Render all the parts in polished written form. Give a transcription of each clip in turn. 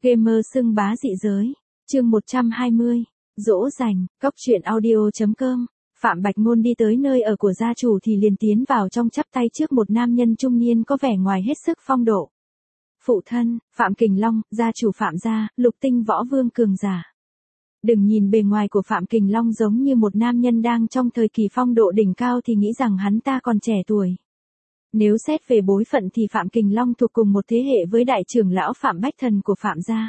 Gamer xưng bá dị giới. Chương 120. Dỗ dành. Cóc truyện audio.com. Phạm Bạch Ngôn đi tới nơi ở của gia chủ thì liền tiến vào trong chắp tay trước một nam nhân trung niên có vẻ ngoài hết sức phong độ. Phụ thân, Phạm Kình Long, gia chủ Phạm gia, lục tinh võ vương cường giả. Đừng nhìn bề ngoài của Phạm Kình Long giống như một nam nhân đang trong thời kỳ phong độ đỉnh cao thì nghĩ rằng hắn ta còn trẻ tuổi. Nếu xét về bối phận thì Phạm Kình Long thuộc cùng một thế hệ với đại trưởng lão Phạm Bách Thần của Phạm gia.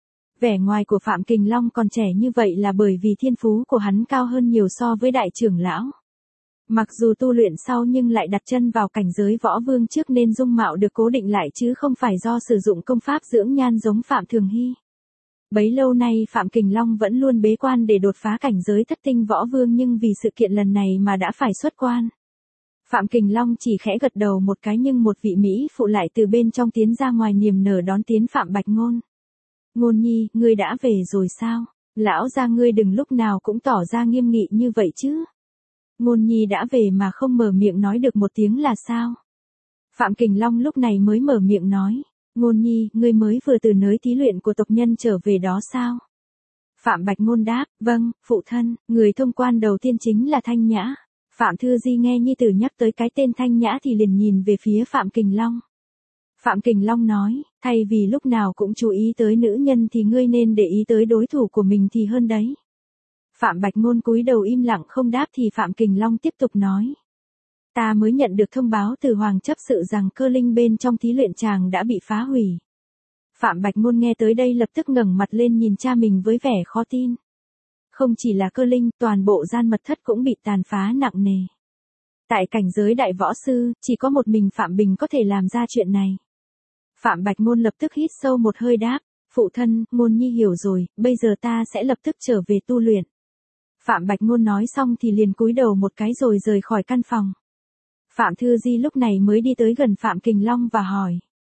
Vẻ ngoài của Phạm Kình Long còn trẻ như vậy là bởi vì thiên phú của hắn cao hơn nhiều so với đại trưởng lão. Mặc dù tu luyện sau nhưng lại đặt chân vào cảnh giới võ vương trước nên dung mạo được cố định lại chứ không phải do sử dụng công pháp dưỡng nhan giống Phạm Thường Hy. Bấy lâu nay Phạm Kình Long vẫn luôn bế quan để đột phá cảnh giới thất tinh võ vương nhưng vì sự kiện lần này mà đã phải xuất quan. Phạm Kình Long chỉ khẽ gật đầu một cái nhưng một vị Mỹ phụ lại từ bên trong tiến ra ngoài niềm nở đón tiến Phạm Bạch Ngôn. Ngôn nhi, ngươi đã về rồi sao? Lão gia ngươi đừng lúc nào cũng tỏ ra nghiêm nghị như vậy chứ. Ngôn nhi đã về mà không mở miệng nói được một tiếng là sao? Phạm Kình Long lúc này mới mở miệng nói. Ngôn nhi, ngươi mới vừa từ nơi thí luyện của tộc nhân trở về đó sao? Phạm Bạch Ngôn đáp, vâng, phụ thân, người thông quan đầu tiên chính là Thanh Nhã. Phạm Thư Di nghe nhi tử nhắc tới cái tên Thanh Nhã thì liền nhìn về phía Phạm Kình Long. Phạm Kình Long nói, thay vì lúc nào cũng chú ý tới nữ nhân thì ngươi nên để ý tới đối thủ của mình thì hơn đấy. Phạm Bạch Ngôn cúi đầu im lặng không đáp thì Phạm Kình Long tiếp tục nói. Ta mới nhận được thông báo từ Hoàng chấp sự rằng cơ linh bên trong thí luyện chàng đã bị phá hủy. Phạm Bạch Ngôn nghe tới đây lập tức ngẩng mặt lên nhìn cha mình với vẻ khó tin. Không chỉ là cơ linh, toàn bộ gian mật thất cũng bị tàn phá nặng nề. Tại cảnh giới đại võ sư, chỉ có một mình Phạm Bình có thể làm ra chuyện này. Phạm Bạch Ngôn lập tức hít sâu một hơi đáp, phụ thân, Ngôn nhi hiểu rồi, bây giờ ta sẽ lập tức trở về tu luyện. Phạm Bạch Ngôn nói xong thì liền cúi đầu một cái rồi rời khỏi căn phòng. Phạm Thư Di lúc này mới đi tới gần Phạm Kình Long và hỏi.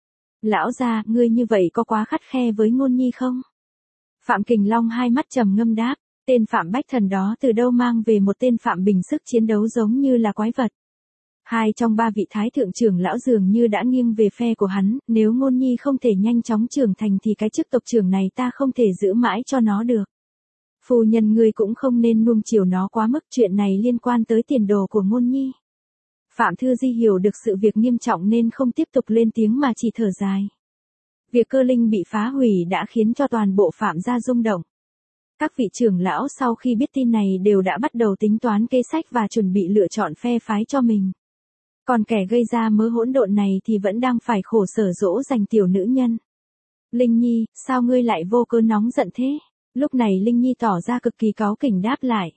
Lão gia, ngươi như vậy có quá khắt khe với Ngôn nhi không? Phạm Kình Long hai mắt trầm ngâm đáp, tên Phạm Bách Thần đó từ đâu mang về một tên Phạm Bình sức chiến đấu giống như là quái vật. Hai trong ba vị thái thượng trưởng lão dường như đã nghiêng về phe của hắn, nếu Ngôn nhi không thể nhanh chóng trưởng thành thì cái chức tộc trưởng này ta không thể giữ mãi cho nó được. Phu nhân ngươi cũng không nên nuông chiều nó quá mức, chuyện này liên quan tới tiền đồ của Ngôn nhi. Phạm Thư Di hiểu được sự việc nghiêm trọng nên không tiếp tục lên tiếng mà chỉ thở dài. Việc cơ linh bị phá hủy đã khiến cho toàn bộ Phạm gia rung động. Các vị trưởng lão sau khi biết tin này đều đã bắt đầu tính toán kế sách và chuẩn bị lựa chọn phe phái cho mình. Còn kẻ gây ra mớ hỗn độn này thì vẫn đang phải khổ sở dỗ dành tiểu nữ nhân. Linh Nhi, sao ngươi lại vô cớ nóng giận thế? Lúc này Linh Nhi tỏ ra cực kỳ cáu kỉnh đáp lại.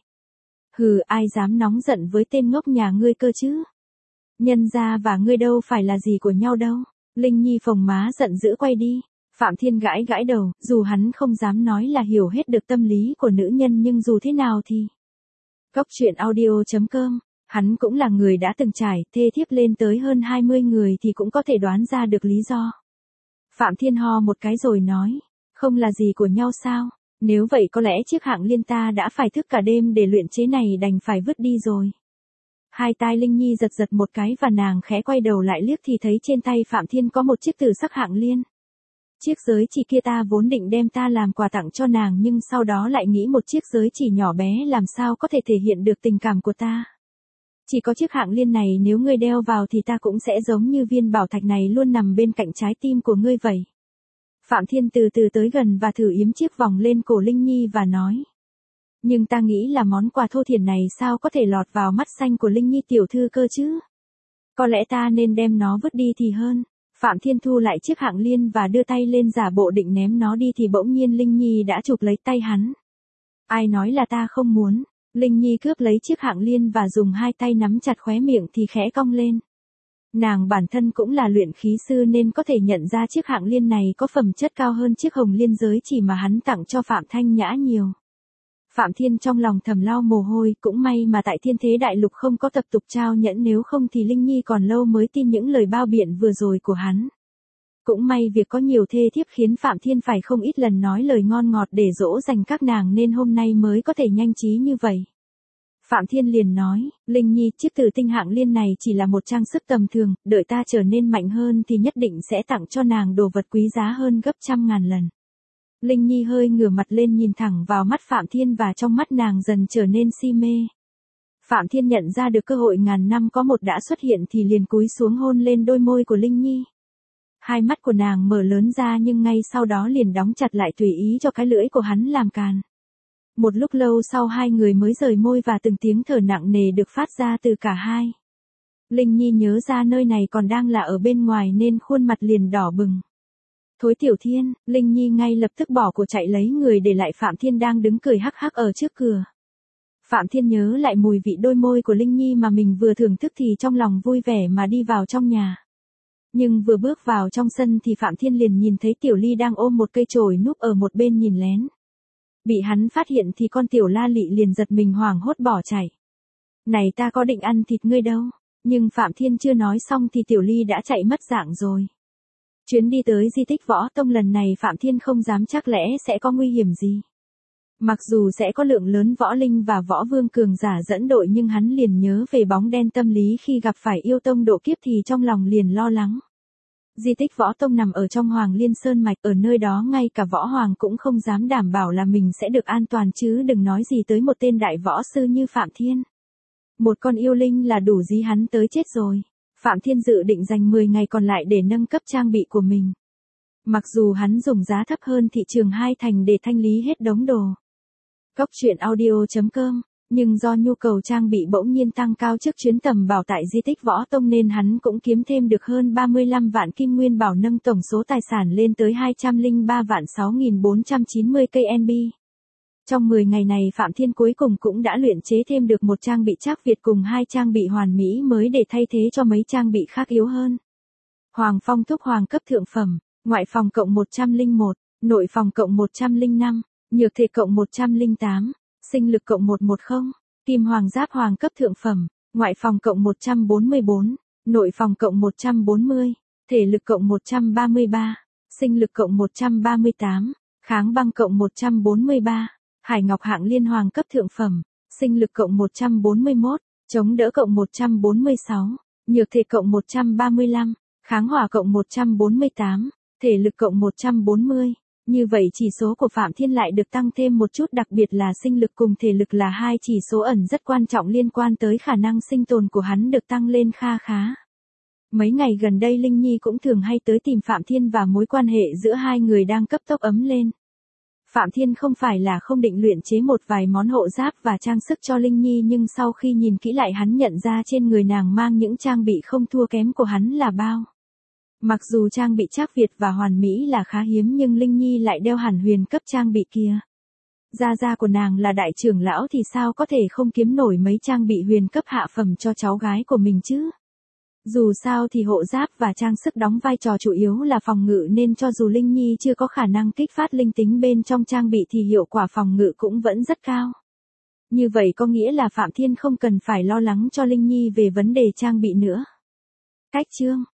Hừ, ai dám nóng giận với tên ngốc nhà ngươi cơ chứ? Nhân gia và ngươi đâu phải là gì của nhau đâu. Linh Nhi phồng má giận dữ quay đi. Phạm Thiên gãi gãi đầu, dù hắn không dám nói là hiểu hết được tâm lý của nữ nhân nhưng dù thế nào thì. Cóc truyện audio.com. Hắn cũng là người đã từng trải, thê thiếp lên tới hơn 20 người thì cũng có thể đoán ra được lý do. Phạm Thiên ho một cái rồi nói, không là gì của nhau sao? Nếu vậy có lẽ chiếc hạng liên ta đã phải thức cả đêm để luyện chế này đành phải vứt đi rồi. Hai tai Linh Nhi giật giật một cái và nàng khẽ quay đầu lại liếc thì thấy trên tay Phạm Thiên có một chiếc tử sắc hạng liên. Chiếc giới chỉ kia ta vốn định đem ta làm quà tặng cho nàng nhưng sau đó lại nghĩ một chiếc giới chỉ nhỏ bé làm sao có thể thể hiện được tình cảm của ta. Chỉ có chiếc hạng liên này nếu ngươi đeo vào thì ta cũng sẽ giống như viên bảo thạch này luôn nằm bên cạnh trái tim của ngươi vậy. Phạm Thiên từ từ tới gần và thử yếm chiếc vòng lên cổ Linh Nhi và nói. Nhưng ta nghĩ là món quà thô thiển này sao có thể lọt vào mắt xanh của Linh Nhi tiểu thư cơ chứ? Có lẽ ta nên đem nó vứt đi thì hơn. Phạm Thiên thu lại chiếc hạng liên và đưa tay lên giả bộ định ném nó đi thì bỗng nhiên Linh Nhi đã chụp lấy tay hắn. Ai nói là ta không muốn? Linh Nhi cướp lấy chiếc hạng liên và dùng hai tay nắm chặt khóe miệng thì khẽ cong lên. Nàng bản thân cũng là luyện khí sư nên có thể nhận ra chiếc hạng liên này có phẩm chất cao hơn chiếc hồng liên giới chỉ mà hắn tặng cho Phạm Thanh Nhã nhiều. Phạm Thiên trong lòng thầm lau mồ hôi, cũng may mà tại Thiên Thế Đại Lục không có tập tục trao nhẫn nếu không thì Linh Nhi còn lâu mới tin những lời bao biện vừa rồi của hắn. Cũng may việc có nhiều thê thiếp khiến Phạm Thiên phải không ít lần nói lời ngon ngọt để dỗ dành các nàng nên hôm nay mới có thể nhanh trí như vậy. Phạm Thiên liền nói, Linh Nhi, chiếc tử tinh hạng liên này chỉ là một trang sức tầm thường, đợi ta trở nên mạnh hơn thì nhất định sẽ tặng cho nàng đồ vật quý giá hơn gấp trăm ngàn lần. Linh Nhi hơi ngửa mặt lên nhìn thẳng vào mắt Phạm Thiên và trong mắt nàng dần trở nên si mê. Phạm Thiên nhận ra được cơ hội ngàn năm có một đã xuất hiện thì liền cúi xuống hôn lên đôi môi của Linh Nhi. Hai mắt của nàng mở lớn ra nhưng ngay sau đó liền đóng chặt lại tùy ý cho cái lưỡi của hắn làm càn. Một lúc lâu sau hai người mới rời môi và từng tiếng thở nặng nề được phát ra từ cả hai. Linh Nhi nhớ ra nơi này còn đang là ở bên ngoài nên khuôn mặt liền đỏ bừng. Thối Tiểu Thiên, Linh Nhi ngay lập tức bỏ của chạy lấy người để lại Phạm Thiên đang đứng cười hắc hắc ở trước cửa. Phạm Thiên nhớ lại mùi vị đôi môi của Linh Nhi mà mình vừa thưởng thức thì trong lòng vui vẻ mà đi vào trong nhà. Nhưng vừa bước vào trong sân thì Phạm Thiên liền nhìn thấy Tiểu Ly đang ôm một cây chổi núp ở một bên nhìn lén. Bị hắn phát hiện thì con Tiểu La Lị liền giật mình hoảng hốt bỏ chạy. Này ta có định ăn thịt ngươi đâu. Nhưng Phạm Thiên chưa nói xong thì Tiểu Ly đã chạy mất dạng rồi. Chuyến đi tới di tích Võ Tông lần này Phạm Thiên không dám chắc lẽ sẽ có nguy hiểm gì. Mặc dù sẽ có lượng lớn võ linh và võ vương cường giả dẫn đội nhưng hắn liền nhớ về bóng đen tâm lý khi gặp phải yêu tông độ kiếp thì trong lòng liền lo lắng. Di tích Võ Tông nằm ở trong Hoàng Liên Sơn Mạch, ở nơi đó ngay cả võ hoàng cũng không dám đảm bảo là mình sẽ được an toàn chứ đừng nói gì tới một tên đại võ sư như Phạm Thiên. Một con yêu linh là đủ dí hắn tới chết rồi. Phạm Thiên dự định dành 10 ngày còn lại để nâng cấp trang bị của mình. Mặc dù hắn dùng giá thấp hơn thị trường 2 thành để thanh lý hết đống đồ. Cốc truyện audio.com, nhưng do nhu cầu trang bị bỗng nhiên tăng cao trước chuyến tầm bảo tại di tích Võ Tông nên hắn cũng kiếm thêm được hơn 35 vạn kim nguyên bảo nâng tổng số tài sản lên tới 203 vạn 6.490 cây NB. Trong 10 ngày này Phạm Thiên cuối cùng cũng đã luyện chế thêm được một trang bị Trác Việt cùng 2 trang bị hoàn mỹ mới để thay thế cho mấy trang bị khác yếu hơn. Hoàng Phong Thúc Hoàng cấp thượng phẩm, ngoại phòng cộng 101, nội phòng cộng 105, nhược thể cộng 108, sinh lực cộng 110, kim hoàng giáp hoàng cấp thượng phẩm, ngoại phòng cộng 144, nội phòng cộng 140, thể lực cộng 133, sinh lực cộng 138, kháng băng cộng 143. Hải Ngọc hạng liên hoàng cấp thượng phẩm, sinh lực cộng 141, chống đỡ cộng 146, nhược thể cộng 135, kháng hỏa cộng 148, thể lực cộng 140. Như vậy chỉ số của Phạm Thiên lại được tăng thêm một chút, đặc biệt là sinh lực cùng thể lực là hai chỉ số ẩn rất quan trọng liên quan tới khả năng sinh tồn của hắn được tăng lên kha khá. Mấy ngày gần đây Linh Nhi cũng thường hay tới tìm Phạm Thiên và mối quan hệ giữa hai người đang cấp tốc ấm lên. Phạm Thiên không phải là không định luyện chế một vài món hộ giáp và trang sức cho Linh Nhi nhưng sau khi nhìn kỹ lại hắn nhận ra trên người nàng mang những trang bị không thua kém của hắn là bao. Mặc dù trang bị Trác Việt và hoàn mỹ là khá hiếm nhưng Linh Nhi lại đeo hẳn huyền cấp trang bị kia. Gia của nàng là đại trưởng lão thì sao có thể không kiếm nổi mấy trang bị huyền cấp hạ phẩm cho cháu gái của mình chứ. Dù sao thì hộ giáp và trang sức đóng vai trò chủ yếu là phòng ngự nên cho dù Linh Nhi chưa có khả năng kích phát linh tính bên trong trang bị thì hiệu quả phòng ngự cũng vẫn rất cao. Như vậy có nghĩa là Phạm Thiên không cần phải lo lắng cho Linh Nhi về vấn đề trang bị nữa. Cách chương